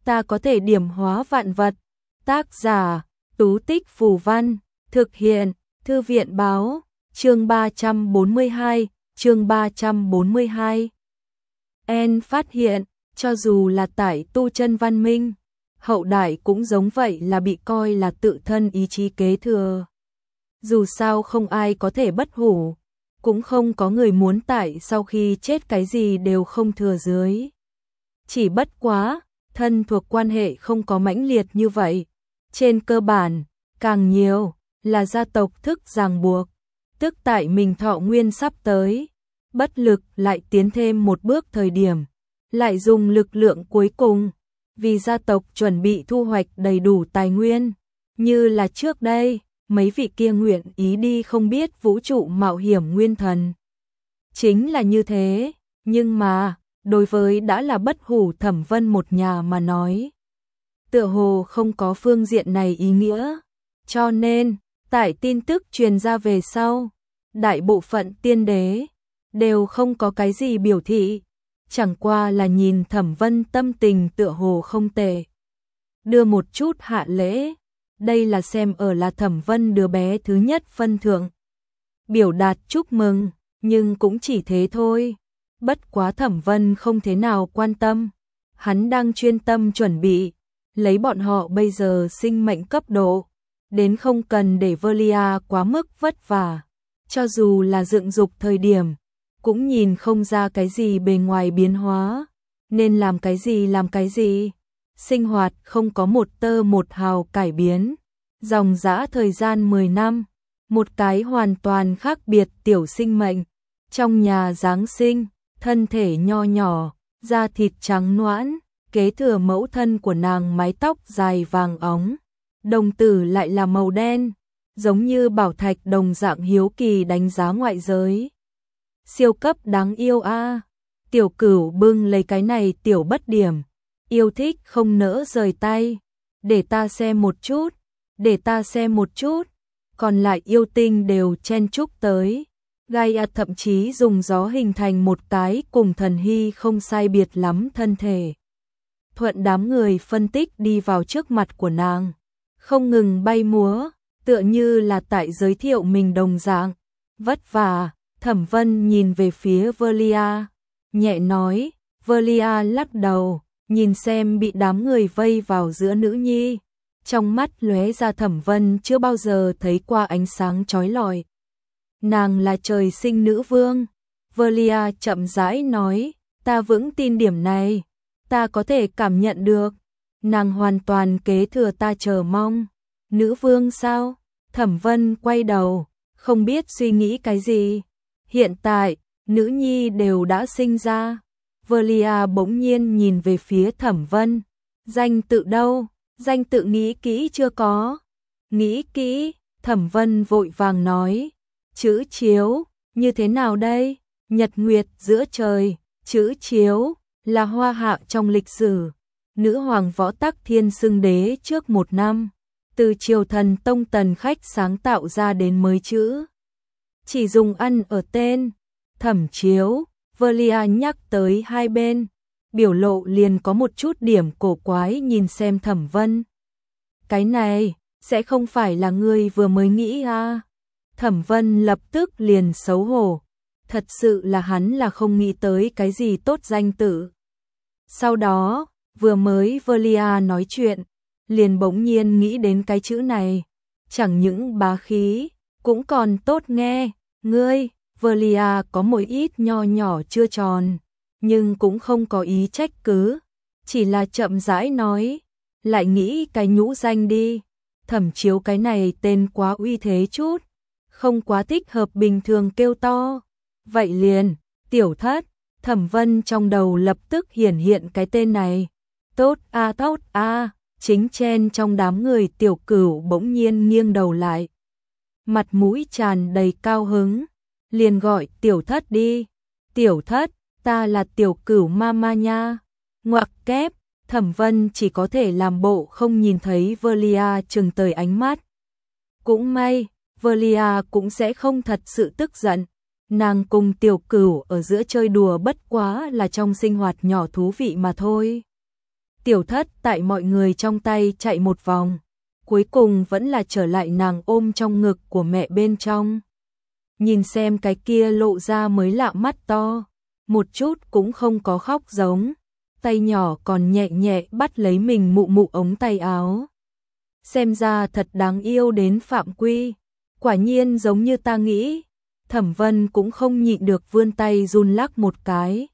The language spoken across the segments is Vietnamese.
ta có thể điểm hóa vạn vật. Tác giả, Tú Tích Phù Văn, thực hiện, Thư viện Báo, chương 342, chương 342. En phát hiện, cho dù là tại tu chân văn minh, hậu đại cũng giống vậy là bị coi là tự thân ý chí kế thừa. Dù sao không ai có thể bất hủ, cũng không có người muốn tại sau khi chết cái gì đều không thừa dưới. Chỉ bất quá, thân thuộc quan hệ không có mãnh liệt như vậy. Trên cơ bản, càng nhiều là gia tộc thức ràng buộc, tức tại mình thọ nguyên sắp tới, bất lực lại tiến thêm một bước thời điểm, lại dùng lực lượng cuối cùng, vì gia tộc chuẩn bị thu hoạch đầy đủ tài nguyên, như là trước đây, mấy vị kia nguyện ý đi không biết vũ trụ mạo hiểm nguyên thần. Chính là như thế, nhưng mà, đối với đã là bất hủ Thẩm Vân một nhà mà nói, tựa hồ không có phương diện này ý nghĩa, cho nên, tại tin tức truyền ra về sau, đại bộ phận tiên đế đều không có cái gì biểu thị, chẳng qua là nhìn Thẩm Vân tâm tình tựa hồ không tệ, đưa một chút hạ lễ, đây là xem ở là Thẩm Vân đứa bé thứ nhất phân thượng, biểu đạt chúc mừng, nhưng cũng chỉ thế thôi. Bất quá Thẩm Vân không thế nào quan tâm, hắn đang chuyên tâm chuẩn bị, lấy bọn họ bây giờ sinh mệnh cấp độ, đến không cần để Velia quá mức vất vả, cho dù là dựng dục thời điểm, cũng nhìn không ra cái gì bề ngoài biến hóa, nên làm cái gì làm cái gì, sinh hoạt không có một tơ một hào cải biến, dòng dã thời gian 10 năm, một cái hoàn toàn khác biệt tiểu sinh mệnh, trong nhà Giáng sinh, thân thể nho nhỏ, da thịt trắng nõn, kế thừa mẫu thân của nàng mái tóc dài vàng óng, đồng tử lại là màu đen, giống như bảo thạch đồng dạng hiếu kỳ đánh giá ngoại giới. Siêu cấp đáng yêu a. Tiểu Cửu bưng lấy cái này tiểu bất điểm, yêu thích không nỡ rời tay, để ta xem một chút, để ta xem một chút, còn lại yêu tinh đều chen chúc tới. Gaia thậm chí dùng gió hình thành một cái cùng Thần Hy không sai biệt lắm thân thể. Thuận đám người phân tích đi vào trước mặt của nàng, không ngừng bay múa, tựa như là tại giới thiệu mình đồng dạng. Vất vả, Thẩm Vân nhìn về phía Velia, nhẹ nói, Velia lắc đầu, nhìn xem bị đám người vây vào giữa nữ nhi. Trong mắt lóe ra Thẩm Vân chưa bao giờ thấy qua ánh sáng chói lọi. Nàng là trời sinh nữ vương. Velia chậm rãi nói, ta vững tin điểm này, ta có thể cảm nhận được. Nàng hoàn toàn kế thừa ta chờ mong. Nữ vương sao? Thẩm Vân quay đầu, không biết suy nghĩ cái gì. Hiện tại, nữ nhi đều đã sinh ra. Velia bỗng nhiên nhìn về phía Thẩm Vân. Danh tự đâu? Danh tự nghĩ kỹ chưa có? Nghĩ kỹ, Thẩm Vân vội vàng nói. Chữ chiếu, như thế nào đây? Nhật nguyệt giữa trời, chữ chiếu, là hoa hạ trong lịch sử. Nữ hoàng Võ Tắc Thiên xưng đế trước 1 năm, từ triều thần tông Tần Khách sáng tạo ra đến mới chữ. Chỉ dùng ăn ở tên, Thẩm chiếu, Velia nhắc tới hai bên, biểu lộ liền có một chút điểm cổ quái nhìn xem Thẩm Vân. Cái này, sẽ không phải là ngươi vừa mới nghĩ à? Thẩm Vân lập tức liền xấu hổ, thật sự là hắn là không nghĩ tới cái gì tốt danh tự. Sau đó, vừa mới Velia nói chuyện, liền bỗng nhiên nghĩ đến cái chữ này, chẳng những bá khí, cũng còn tốt nghe, ngươi, Velia có một ít nho nhỏ chưa tròn, nhưng cũng không có ý trách cứ, chỉ là chậm rãi nói, lại nghĩ cái nhũ danh đi, Thẩm chiếu cái này tên quá uy thế chút, không quá thích hợp bình thường kêu to. Vậy liền, tiểu thất, Thẩm Vân trong đầu lập tức hiển hiện cái tên này. Tốt a, chính chen trong đám người Tiểu Cửu bỗng nhiên nghiêng đầu lại. Mặt mũi tràn đầy cao hứng, liền gọi tiểu thất đi. Tiểu thất, ta là Tiểu Cửu mama nha. Ngoặc kép, Thẩm Vân chỉ có thể làm bộ không nhìn thấy Velia trừng tới ánh mắt. Cũng may, Velia cũng sẽ không thật sự tức giận. Nàng cùng Tiểu Cửu ở giữa chơi đùa bất quá là trong sinh hoạt nhỏ thú vị mà thôi. Tiểu Thất tại mọi người trong tay chạy một vòng, cuối cùng vẫn là trở lại nàng ôm trong ngực của mẹ bên trong. Nhìn xem cái kia lộ ra mới lạ mắt to, một chút cũng không có khóc giống, tay nhỏ còn nhẹ nhẹ bắt lấy mình mụ mụ ống tay áo. Xem ra thật đáng yêu đến phạm quy, quả nhiên giống như ta nghĩ. Thẩm Vân cũng không nhịn được vươn tay run lắc một cái.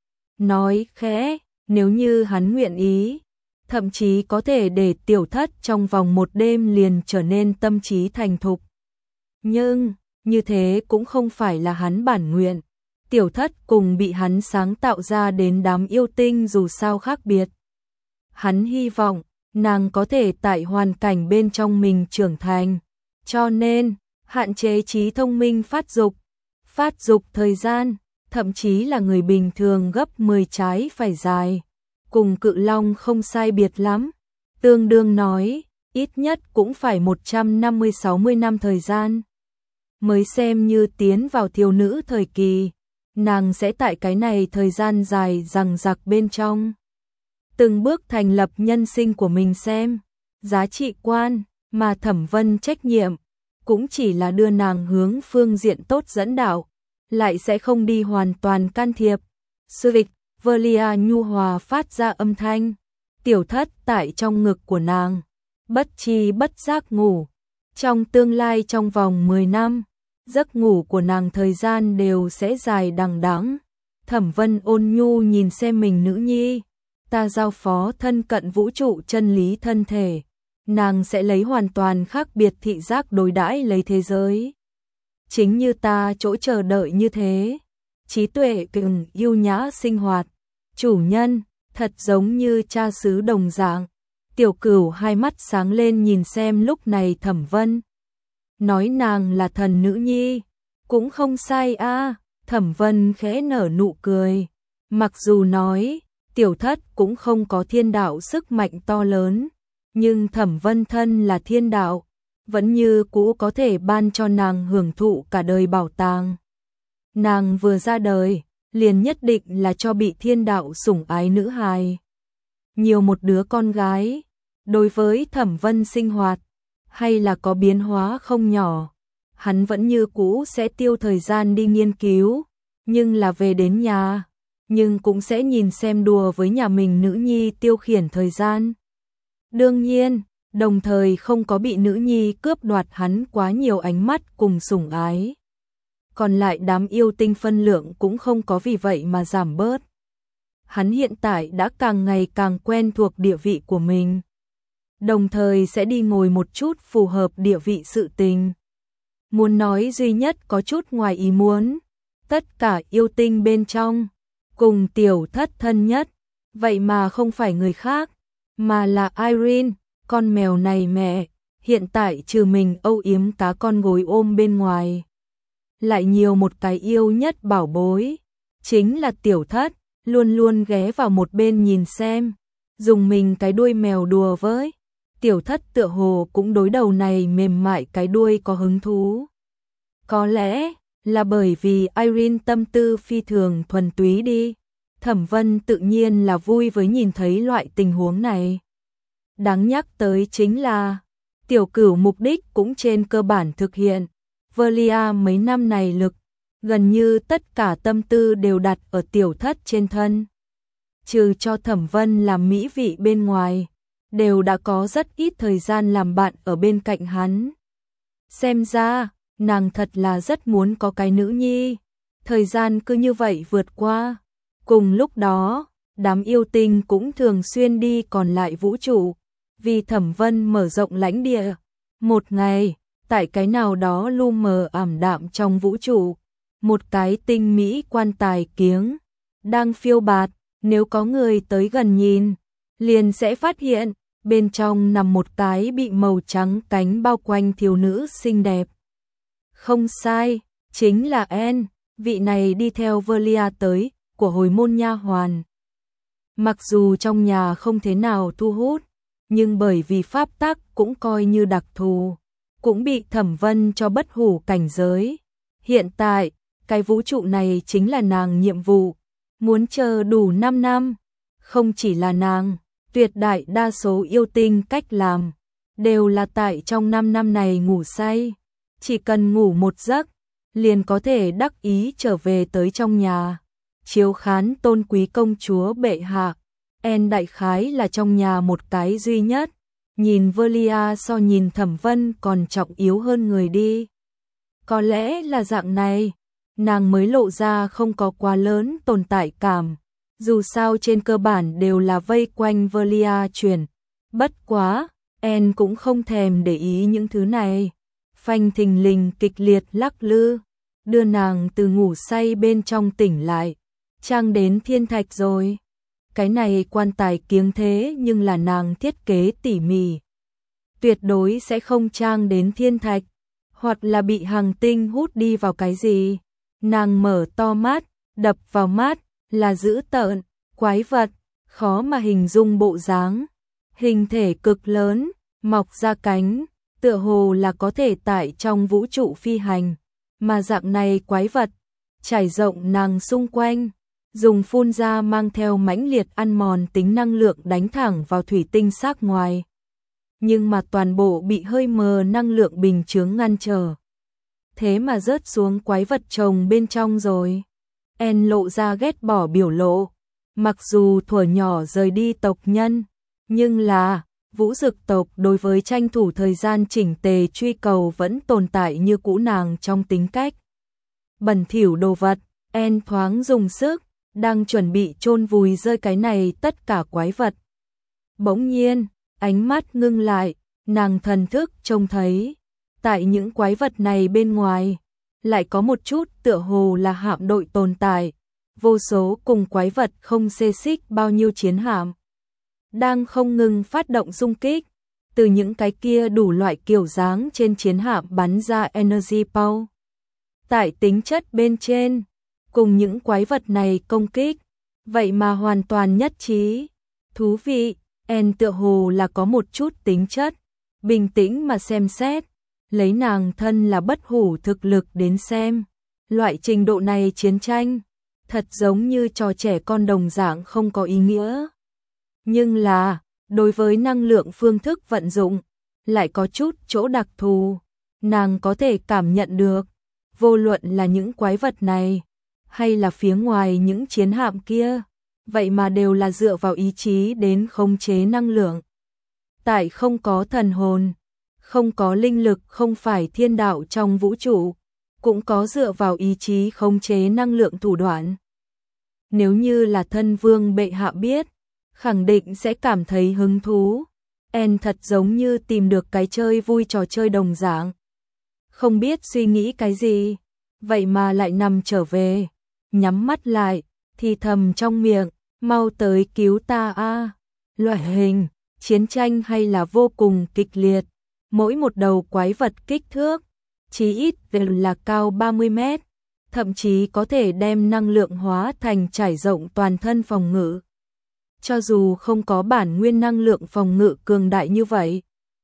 Nói khẽ, nếu như hắn nguyện ý, thậm chí có thể để Tiểu Thất trong vòng một đêm liền trở nên tâm trí thành thục. Nhưng, như thế cũng không phải là hắn bản nguyện. Tiểu Thất cùng bị hắn sáng tạo ra đến đám yêu tinh dù sao khác biệt. Hắn hy vọng, nàng có thể tại hoàn cảnh bên trong mình trưởng thành. Cho nên, hạn chế trí thông minh phát dục thời gian, thậm chí là người bình thường gấp 10 trái phải dài. Cùng Cự Long không sai biệt lắm. Tương đương nói, ít nhất cũng phải 150-60 năm thời gian. Mới xem như tiến vào thiếu nữ thời kỳ, nàng sẽ tại cái này thời gian dài dằng dặc bên trong. Từng bước thành lập nhân sinh của mình xem, giá trị quan, mà Thẩm Vân trách nhiệm, cũng chỉ là đưa nàng hướng phương diện tốt dẫn đạo, lại sẽ không đi hoàn toàn can thiệp. Suvik, Velia nhu hòa phát ra âm thanh, Tiểu Thất tại trong ngực của nàng, bất chi bất giác ngủ. Trong tương lai trong vòng 10 năm, giấc ngủ của nàng thời gian đều sẽ dài đằng đẵng. Thẩm Vân ôn nhu nhìn xem mình nữ nhi, ta giao phó thân cận vũ trụ chân lý thân thể, nàng sẽ lấy hoàn toàn khác biệt thị giác đối đãi lấy thế giới. Chính như ta chỗ chờ đợi như thế, trí tuệ cường yêu nhã sinh hoạt, chủ nhân, thật giống như cha xứ đồng dạng. Tiểu Cửu hai mắt sáng lên nhìn xem lúc này Thẩm Vân. Nói nàng là thần nữ nhi, cũng không sai a. Thẩm Vân khẽ nở nụ cười. Mặc dù nói, Tiểu Thất cũng không có thiên đạo sức mạnh to lớn, nhưng Thẩm Vân thân là thiên đạo, vẫn như cũ có thể ban cho nàng hưởng thụ cả đời bảo tàng. Nàng vừa ra đời, liền nhất định là cho bị thiên đạo sủng ái nữ hài. Nhiều một đứa con gái, đối với Thẩm Vân sinh hoạt, hay là có biến hóa không nhỏ. Hắn vẫn như cũ sẽ tiêu thời gian đi nghiên cứu, nhưng là về đến nhà, nhưng cũng sẽ nhìn xem đùa với nhà mình nữ nhi tiêu khiển thời gian. Đương nhiên, đồng thời không có bị nữ nhi cướp đoạt hắn quá nhiều ánh mắt cùng sủng ái. Còn lại đám yêu tinh phân lượng cũng không có vì vậy mà giảm bớt. Hắn hiện tại đã càng ngày càng quen thuộc địa vị của mình, đồng thời sẽ đi ngồi một chút phù hợp địa vị sự tình. Muốn nói duy nhất có chút ngoài ý muốn, tất cả yêu tinh bên trong, cùng Tiểu Thất thân nhất, vậy mà không phải người khác, mà là Irene, con mèo này mẹ, hiện tại trừ mình âu yếm cá con gối ôm bên ngoài. Lại nhiều một cái yêu nhất bảo bối, chính là Tiểu Thất, luôn luôn ghé vào một bên nhìn xem, dùng mình cái đuôi mèo đùa với. Tiểu Thất tựa hồ cũng đối đầu này mềm mại cái đuôi có hứng thú. Có lẽ là bởi vì Irene tâm tư phi thường thuần túy đi. Thẩm Vân tự nhiên là vui với nhìn thấy loại tình huống này. Đáng nhắc tới chính là Tiểu Cửu mục đích cũng trên cơ bản thực hiện. Velia mấy năm này lực, gần như tất cả tâm tư đều đặt ở Tiểu Thất trên thân. Trừ cho Thẩm Vân làm mỹ vị bên ngoài, đều đã có rất ít thời gian làm bạn ở bên cạnh hắn. Xem ra, nàng thật là rất muốn có cái nữ nhi. Thời gian cứ như vậy vượt qua. Cùng lúc đó, đám yêu tinh cũng thường xuyên đi còn lại vũ trụ, vì Thẩm Vân mở rộng lãnh địa. Một ngày, tại cái nào đó lu mờ ảm đạm trong vũ trụ, một cái tinh mỹ quan tài kiếng đang phiêu bạt, nếu có người tới gần nhìn, liền sẽ phát hiện bên trong nằm một cái bị màu trắng cánh bao quanh thiếu nữ xinh đẹp. Không sai, chính là Anne, vị này đi theo Velia tới của hồi môn nha hoàn. Mặc dù trong nhà không thế nào thu hút, nhưng bởi vì pháp tắc cũng coi như đặc thù, cũng bị Thẩm Vân cho bất hủ cảnh giới. Hiện tại, cái vũ trụ này chính là nàng nhiệm vụ, muốn chờ đủ 5 năm. Không chỉ là nàng, Tuyệt đại đa số yêu tinh cách làm đều là tại trong 5 năm này ngủ say, chỉ cần ngủ một giấc liền có thể đắc ý trở về tới trong nhà, chiếu khán tôn quý công chúa bệ hạ. En đại khái là trong nhà một cái duy nhất, nhìn Velia so nhìn Thẩm Vân còn trọng yếu hơn người đi. Có lẽ là dạng này, nàng mới lộ ra không có quá lớn tồn tại cảm, dù sao trên cơ bản đều là vây quanh Velia chuyển. Bất quá, En cũng không thèm để ý những thứ này. Phanh thình lình kịch liệt lắc lư, đưa nàng từ ngủ say bên trong tỉnh lại. Trang đến thiên thạch rồi. Cái này quan tài kiếng thế nhưng là nàng thiết kế tỉ mỉ. Tuyệt đối sẽ không trang đến thiên thạch, hoặc là bị hành tinh hút đi vào cái gì. Nàng mở to mắt, đập vào mắt là dữ tợn, quái vật, khó mà hình dung bộ dáng. Hình thể cực lớn, mọc ra cánh, tựa hồ là có thể tại trong vũ trụ phi hành. Mà dạng này quái vật, trải rộng nàng xung quanh, dùng phun ra mang theo mãnh liệt ăn mòn tính năng lượng đánh thẳng vào thủy tinh xác ngoài. Nhưng mà toàn bộ bị hơi mờ năng lượng bình chướng ngăn trở. Thế mà rớt xuống quái vật chồng bên trong rồi. En lộ ra ghét bỏ biểu lộ. Mặc dù thuở nhỏ rời đi tộc nhân, nhưng là vũ dực tộc đối với tranh thủ thời gian chỉnh tề truy cầu vẫn tồn tại như cũ nàng trong tính cách. Bẩn thỉu đồ vật, En thoáng dùng sức, đang chuẩn bị chôn vùi rơi cái này tất cả quái vật. Bỗng nhiên, ánh mắt ngưng lại, nàng thần thức trông thấy, tại những quái vật này bên ngoài, lại có một chút tựa hồ là hạm đội tồn tại, vô số cùng quái vật không xê xích bao nhiêu chiến hạm. Đang không ngừng phát động xung kích, từ những cái kia đủ loại kiểu dáng trên chiến hạm bắn ra energy power. Tại tính chất bên trên, cùng những quái vật này công kích, vậy mà hoàn toàn nhất trí. Thú vị, En tựa hồ là có một chút tính chất, bình tĩnh mà xem xét, lấy nàng thân là bất hủ thực lực đến xem. Loại trình độ này chiến tranh, thật giống như trò trẻ con đồng dạng không có ý nghĩa. Nhưng là, đối với năng lượng phương thức vận dụng, lại có chút chỗ đặc thù, nàng có thể cảm nhận được, vô luận là những quái vật này, hay là phía ngoài những chiến hạm kia, vậy mà đều là dựa vào ý chí đến khống chế năng lượng. Tại không có thần hồn, không có linh lực không phải thiên đạo trong vũ trụ, cũng có dựa vào ý chí khống chế năng lượng thủ đoạn. Nếu như là thân vương bệ hạ biết, khẳng định sẽ cảm thấy hứng thú. En thật giống như tìm được cái chơi vui trò chơi đồng dạng. Không biết suy nghĩ cái gì, vậy mà lại nằm trở về, nhắm mắt lại, thì thầm trong miệng, mau tới cứu ta a. Loại hình, chiến tranh hay là vô cùng kịch liệt, mỗi một đầu quái vật kích thước, chí ít đều là cao 30 mét, thậm chí có thể đem năng lượng hóa thành trải rộng toàn thân phòng ngự. Cho dù không có bản nguyên năng lượng phòng ngự cường đại như vậy,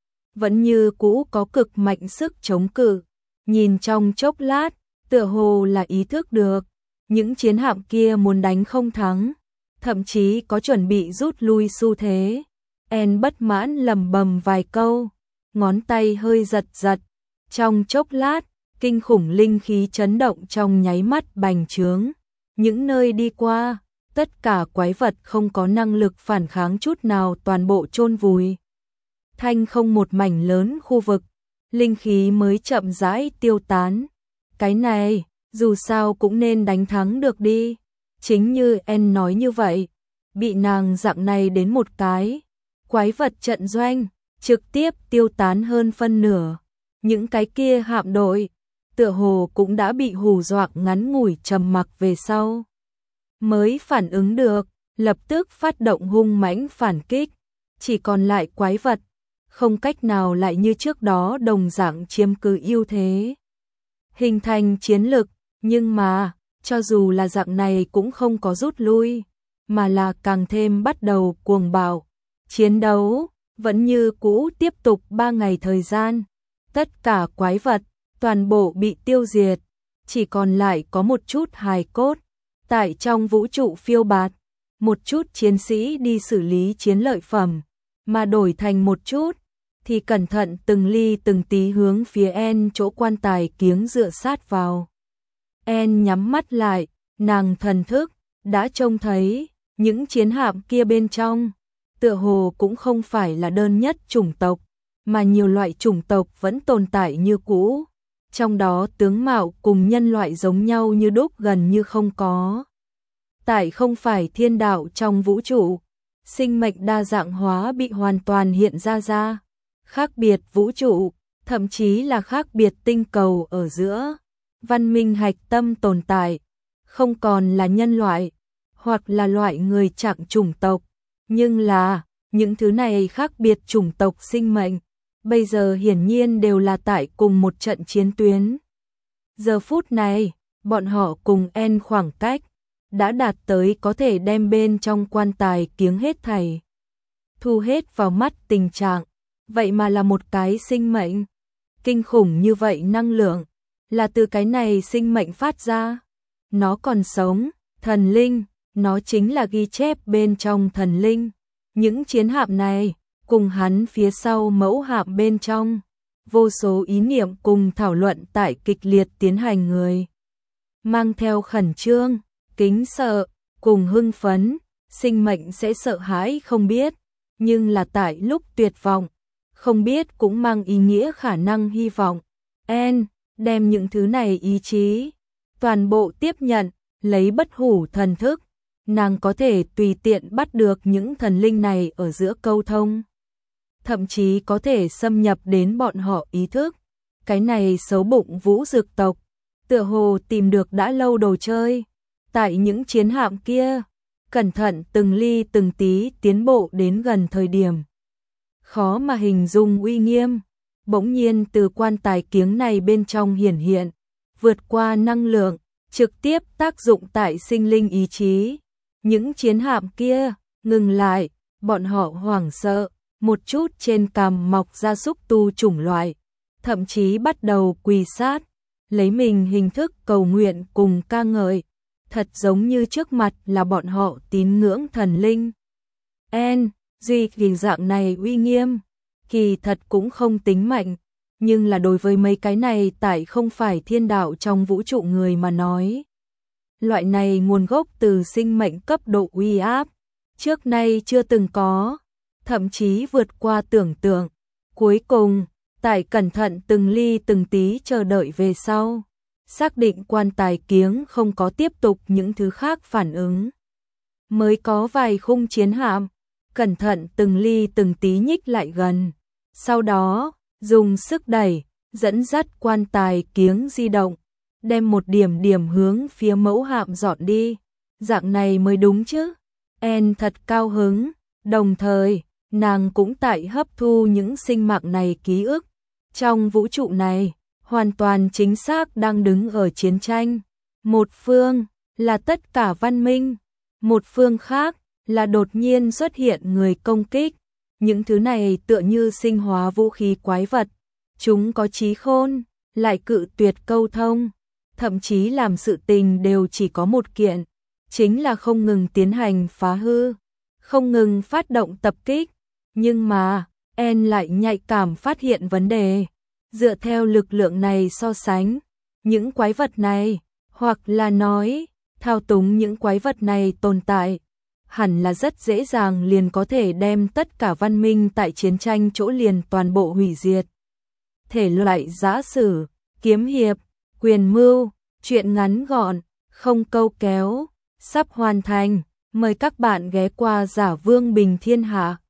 vẫn như cũ có cực mạnh sức chống cự. Nhìn trong chốc lát, tựa hồ là ý thức được, những chiến hạm kia muốn đánh không thắng, thậm chí có chuẩn bị rút lui xu thế. En bất mãn lầm bầm vài câu, ngón tay hơi giật giật, trong chốc lát, kinh khủng linh khí chấn động trong nháy mắt bành trướng. Những nơi đi qua, tất cả quái vật không có năng lực phản kháng chút nào toàn bộ chôn vùi. Thanh không một mảnh lớn khu vực, linh khí mới chậm rãi tiêu tán. Cái này, dù sao cũng nên đánh thắng được đi. Chính như En nói như vậy, bị nàng dạng này đến một cái, quái vật trận doanh, trực tiếp tiêu tán hơn phân nửa. Những cái kia hạm đội, tựa hồ cũng đã bị hù dọa ngắn ngủi trầm mặc về sau. Mới phản ứng được, lập tức phát động hung mãnh phản kích, chỉ còn lại quái vật, không cách nào lại như trước đó đồng dạng chiếm cứ ưu thế. Hình thành chiến lực, nhưng mà, cho dù là dạng này cũng không có rút lui, mà là càng thêm bắt đầu cuồng bạo. Chiến đấu, vẫn như cũ tiếp tục 3 ngày thời gian, tất cả quái vật, toàn bộ bị tiêu diệt, chỉ còn lại có một chút hài cốt. Tại trong vũ trụ phiêu bạt, một chút chiến sĩ đi xử lý chiến lợi phẩm, mà đổi thành một chút thì cẩn thận từng ly từng tí hướng phía En chỗ quan tài kiếng dựa sát vào. En nhắm mắt lại, nàng thần thức đã trông thấy những chiến hạm kia bên trong, tựa hồ cũng không phải là đơn nhất chủng tộc, mà nhiều loại chủng tộc vẫn tồn tại như cũ, trong đó tướng mạo cùng nhân loại giống nhau như đúc gần như không có. Tại không phải thiên đạo trong vũ trụ, sinh mệnh đa dạng hóa bị hoàn toàn hiện ra, khác biệt vũ trụ, thậm chí là khác biệt tinh cầu ở giữa, văn minh hạch tâm tồn tại, không còn là nhân loại, hoặc là loại người chặng chủng tộc, nhưng là những thứ này khác biệt chủng tộc sinh mệnh, bây giờ hiển nhiên đều là tại cùng một trận chiến tuyến. Giờ phút này, bọn họ cùng En khoảng cách đã đạt tới có thể đem bên trong quan tài kiếng hết thảy thu hết vào mắt tình trạng, vậy mà là một cái sinh mệnh kinh khủng như vậy, năng lượng là từ cái này sinh mệnh phát ra, nó còn sống, thần linh, nó chính là ghi chép bên trong thần linh. Những chiến hạm này cùng hắn phía sau mẫu hạm bên trong, vô số ý niệm cùng thảo luận tại kịch liệt tiến hành, người mang theo khẩn trương, kính sợ, cùng hưng phấn, sinh mệnh sẽ sợ hãi không biết, nhưng là tại lúc tuyệt vọng, không biết cũng mang ý nghĩa khả năng hy vọng. En đem những thứ này ý chí toàn bộ tiếp nhận, lấy bất hủ thần thức, nàng có thể tùy tiện bắt được những thần linh này ở giữa câu thông, thậm chí có thể xâm nhập đến bọn họ ý thức. Cái này xấu bụng vũ dược tộc, tựa hồ tìm được đã lâu đồ chơi, tại những chiến hạm kia, cẩn thận từng ly từng tí tiến bộ đến gần thời điểm. Khó mà hình dung uy nghiêm, bỗng nhiên từ quan tài kiếng này bên trong hiển hiện, vượt qua năng lượng, trực tiếp tác dụng tại sinh linh ý chí. Những chiến hạm kia ngừng lại, bọn họ hoảng sợ, một chút trên cằm mọc ra xúc tu chủng loại, thậm chí bắt đầu quỳ sát, lấy mình hình thức cầu nguyện cùng ca ngợi, thật giống như trước mặt là bọn họ tín ngưỡng thần linh. En, duy hình dạng này uy nghiêm, kỳ thật cũng không tính mạnh, nhưng là đối với mấy cái này tại không phải thiên đạo trong vũ trụ người mà nói. Loại này nguồn gốc từ sinh mệnh cấp độ uy áp, trước nay chưa từng có, thậm chí vượt qua tưởng tượng. Cuối cùng, tại cẩn thận từng ly từng tí chờ đợi về sau, xác định quan tài kiếng không có tiếp tục những thứ khác phản ứng. Mới có vài khung chiến hạm, cẩn thận từng ly từng tí nhích lại gần, sau đó, dùng sức đẩy, dẫn dắt quan tài kiếng di động, đem một điểm điểm hướng phía mẫu hạm dọn đi. Dạng này mới đúng chứ. En thật cao hứng, đồng thời, nàng cũng tại hấp thu những sinh mạng này ký ức. Trong vũ trụ này, hoàn toàn chính xác đang đứng ở chiến tranh. Một phương là tất cả văn minh, một phương khác là đột nhiên xuất hiện người công kích. Những thứ này tựa như sinh hóa vũ khí quái vật. Chúng có trí khôn, lại cự tuyệt câu thông, thậm chí làm sự tình đều chỉ có một kiện, chính là không ngừng tiến hành phá hư, không ngừng phát động tập kích. Nhưng mà, En lại nhạy cảm phát hiện vấn đề. Dựa theo lực lượng này so sánh, những quái vật này, hoặc là nói, thao túng những quái vật này tồn tại, hẳn là rất dễ dàng liền có thể đem tất cả văn minh tại chiến tranh chỗ liền toàn bộ hủy diệt. Thể loại giã sử, kiếm hiệp, quyền mưu, truyện ngắn gọn, không câu kéo, sắp hoàn thành. Mời các bạn ghé qua Giả Vương Bình Thiên Hạ.